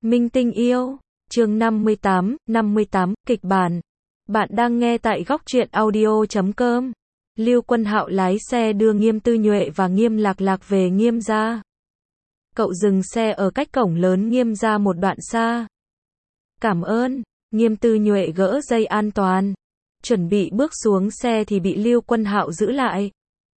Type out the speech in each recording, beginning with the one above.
Minh tinh yêu, chương 58, kịch bản. Bạn đang nghe tại góc truyện audio.com. Lưu Quân Hạo lái xe đưa Nghiêm Tư Nhuệ và Nghiêm Lạc Lạc về Nghiêm gia. Cậu dừng xe ở cách cổng lớn Nghiêm gia một đoạn xa. Cảm ơn. Nghiêm Tư Nhuệ gỡ dây an toàn, chuẩn bị bước xuống xe thì bị Lưu Quân Hạo giữ lại.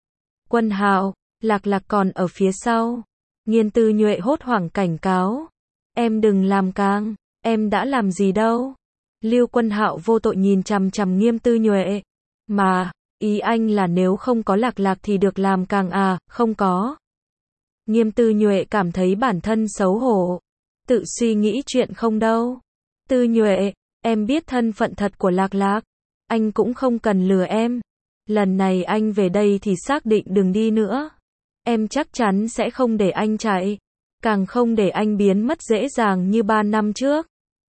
Quân Hạo, Lạc Lạc còn ở phía sau. Nghiêm Tư Nhuệ hốt hoảng cảnh cáo. Em đừng làm càng, em đã làm gì đâu. Lưu Quân Hạo vô tội nhìn chằm chằm Nghiêm Tư Nhuệ. Mà, ý anh là nếu không có Lạc Lạc thì được làm càng à, không có. Nghiêm Tư Nhuệ cảm thấy bản thân xấu hổ. Tự suy nghĩ chuyện không đâu. Tư Nhuệ, em biết thân phận thật của Lạc Lạc. Anh cũng không cần lừa em. Lần này anh về đây thì xác định đừng đi nữa. Em chắc chắn sẽ không để anh chạy. Càng không để anh biến mất dễ dàng như 3 năm trước.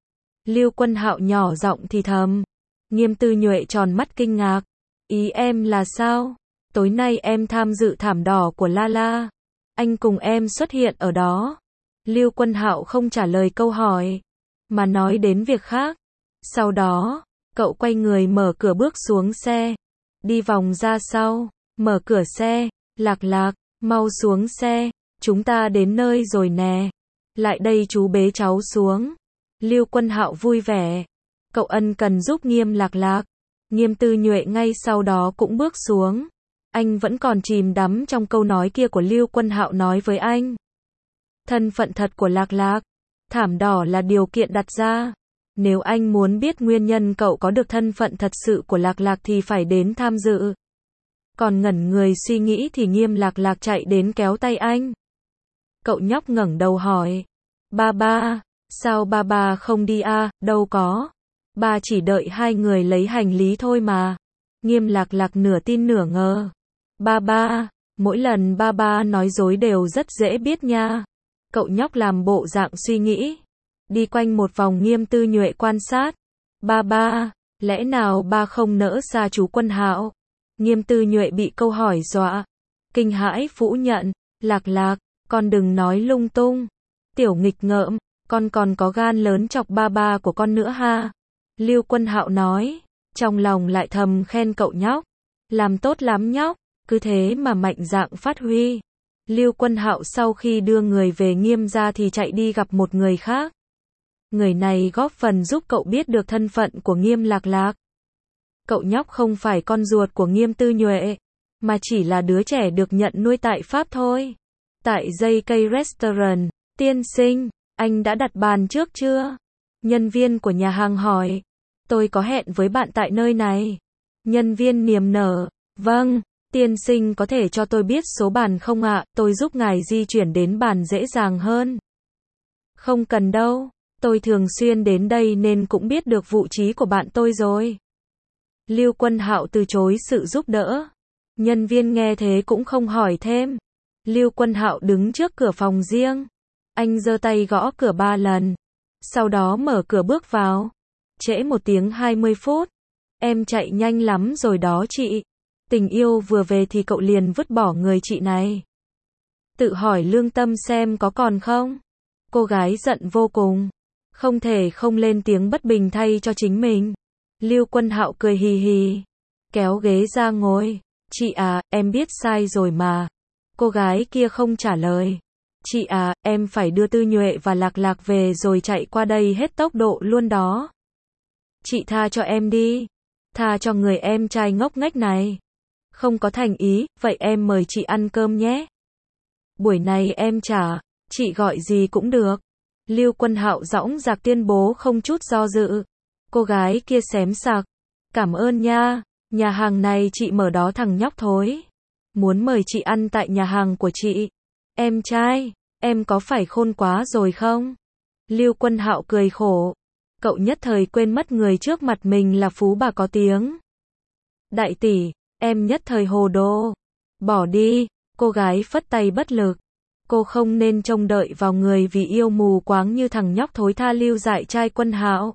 Lưu Quân Hạo nhỏ giọng thì thầm. Nghiêm Tư Nhuệ tròn mắt kinh ngạc. Ý em là sao? Tối nay em tham dự thảm đỏ của La. Anh cùng em xuất hiện ở đó. Lưu Quân Hạo không trả lời câu hỏi, mà nói đến việc khác. Sau đó, cậu quay người mở cửa bước xuống xe. Đi vòng ra sau, mở cửa xe. Lạc Lạc, mau xuống xe. Chúng ta đến nơi rồi nè. Lại đây chú bế cháu xuống. Lưu Quân Hạo vui vẻ. Cậu ân cần giúp Nghiêm Lạc Lạc. Nghiêm Tư Nhuệ ngay sau đó cũng bước xuống. Anh vẫn còn chìm đắm trong câu nói kia của Lưu Quân Hạo nói với anh. Thân phận thật của Lạc Lạc. Thảm đỏ là điều kiện đặt ra. Nếu anh muốn biết nguyên nhân cậu có được thân phận thật sự của Lạc Lạc thì phải đến tham dự. Còn ngẩn người suy nghĩ thì Nghiêm Lạc Lạc chạy đến kéo tay anh. Cậu nhóc ngẩng đầu hỏi. Ba, sao ba không đi à, đâu có. Ba chỉ đợi hai người lấy hành lý thôi mà. Nghiêm Lạc Lạc nửa tin nửa ngờ. Ba, mỗi lần ba nói dối đều rất dễ biết nha. Cậu nhóc làm bộ dạng suy nghĩ. Đi quanh một vòng Nghiêm Tư Nhuệ quan sát. Ba, lẽ nào ba không nỡ xa chú Quân Hạo? Nghiêm Tư Nhuệ bị câu hỏi dọa. Kinh hãi phủ nhận. Lạc Lạc, con đừng nói lung tung. Tiểu nghịch ngợm, con còn có gan lớn chọc ba của con nữa ha. Lưu Quân Hạo nói, trong lòng lại thầm khen cậu nhóc. Làm tốt lắm nhóc, cứ thế mà mạnh dạn phát huy. Lưu Quân Hạo sau khi đưa người về Nghiêm gia thì chạy đi gặp một người khác. Người này góp phần giúp cậu biết được thân phận của Nghiêm Lạc Lạc. Cậu nhóc không phải con ruột của Nghiêm Tư Nhuệ, mà chỉ là đứa trẻ được nhận nuôi tại Pháp thôi. Tại JK Restaurant, tiên sinh, anh đã đặt bàn trước chưa? Nhân viên của nhà hàng hỏi. Tôi có hẹn với bạn tại nơi này. Nhân viên niềm nở. Vâng, tiên sinh có thể cho tôi biết số bàn không ạ? Tôi giúp ngài di chuyển đến bàn dễ dàng hơn. Không cần đâu, tôi thường xuyên đến đây nên cũng biết được vị trí của bạn tôi rồi. Lưu Quân Hạo từ chối sự giúp đỡ. Nhân viên nghe thế cũng không hỏi thêm. Lưu Quân Hạo đứng trước cửa phòng riêng. Anh giơ tay gõ cửa 3 lần. Sau đó mở cửa bước vào. Trễ 1 tiếng 20 phút. Em chạy nhanh lắm rồi đó chị. Tình yêu vừa về thì cậu liền vứt bỏ người chị này. Tự hỏi lương tâm xem có còn không? Cô gái giận vô cùng. Không thể không lên tiếng bất bình thay cho chính mình. Lưu Quân Hạo cười hì hì. Kéo ghế ra ngồi. Chị à, em biết sai rồi mà. Cô gái kia không trả lời. Chị à, em phải đưa Tư Nhuệ và Lạc Lạc về rồi chạy qua đây hết tốc độ luôn đó. Chị tha cho em đi. Tha cho người em trai ngốc nghếch này. Không có thành ý, vậy em mời chị ăn cơm nhé. Buổi này em trả, chị gọi gì cũng được. Lưu Quân Hạo dõng dạc tuyên bố không chút do dự. Cô gái kia xém sặc. Cảm ơn nha, nhà hàng này chị mở đó thằng nhóc thối. Muốn mời chị ăn tại nhà hàng của chị. Em trai, em có phải khôn quá rồi không? Lưu Quân Hạo cười khổ. Cậu nhất thời quên mất người trước mặt mình là phú bà có tiếng. Đại tỷ, em nhất thời hồ đồ. Bỏ đi, cô gái phất tay bất lực. Cô không nên trông đợi vào người vì yêu mù quáng như thằng nhóc thối tha Lưu dại trai Quân Hạo.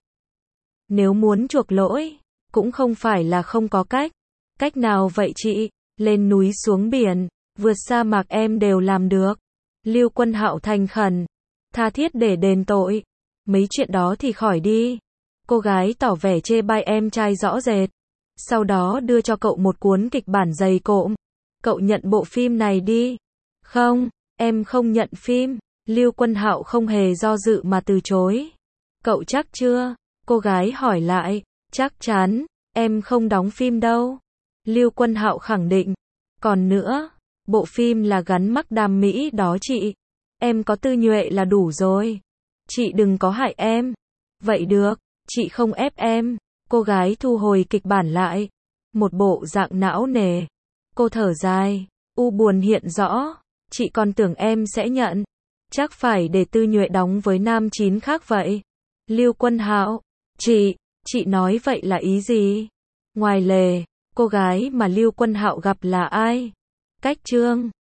Nếu muốn chuộc lỗi, cũng không phải là không có cách. Cách nào vậy chị? Lên núi xuống biển, vượt sa mạc em đều làm được. Lưu Quân Hạo thành khẩn, tha thiết để đền tội. Mấy chuyện đó thì khỏi đi. Cô gái tỏ vẻ chê bai em trai rõ rệt. Sau đó đưa cho cậu một cuốn kịch bản dày cộm. Cậu nhận bộ phim này đi. Không, em không nhận phim. Lưu Quân Hạo không hề do dự mà từ chối. Cậu chắc chưa? Cô gái hỏi lại. Chắc chắn, em không đóng phim đâu. Lưu Quân Hạo khẳng định. Còn nữa, bộ phim là gắn mác đam mỹ đó chị. Em có Tư Nhuệ là đủ rồi. Chị đừng có hại em. Vậy được, chị không ép em. Cô gái thu hồi kịch bản lại. Một bộ dạng não nề. Cô thở dài. U buồn hiện rõ. Chị còn tưởng em sẽ nhận. Chắc phải để Tư Nhuệ đóng với nam chính khác vậy. Lưu Quân Hạo. Chị nói vậy là ý gì? Ngoài lề, cô gái mà Lưu Quân Hạo gặp là ai? Cách Trương.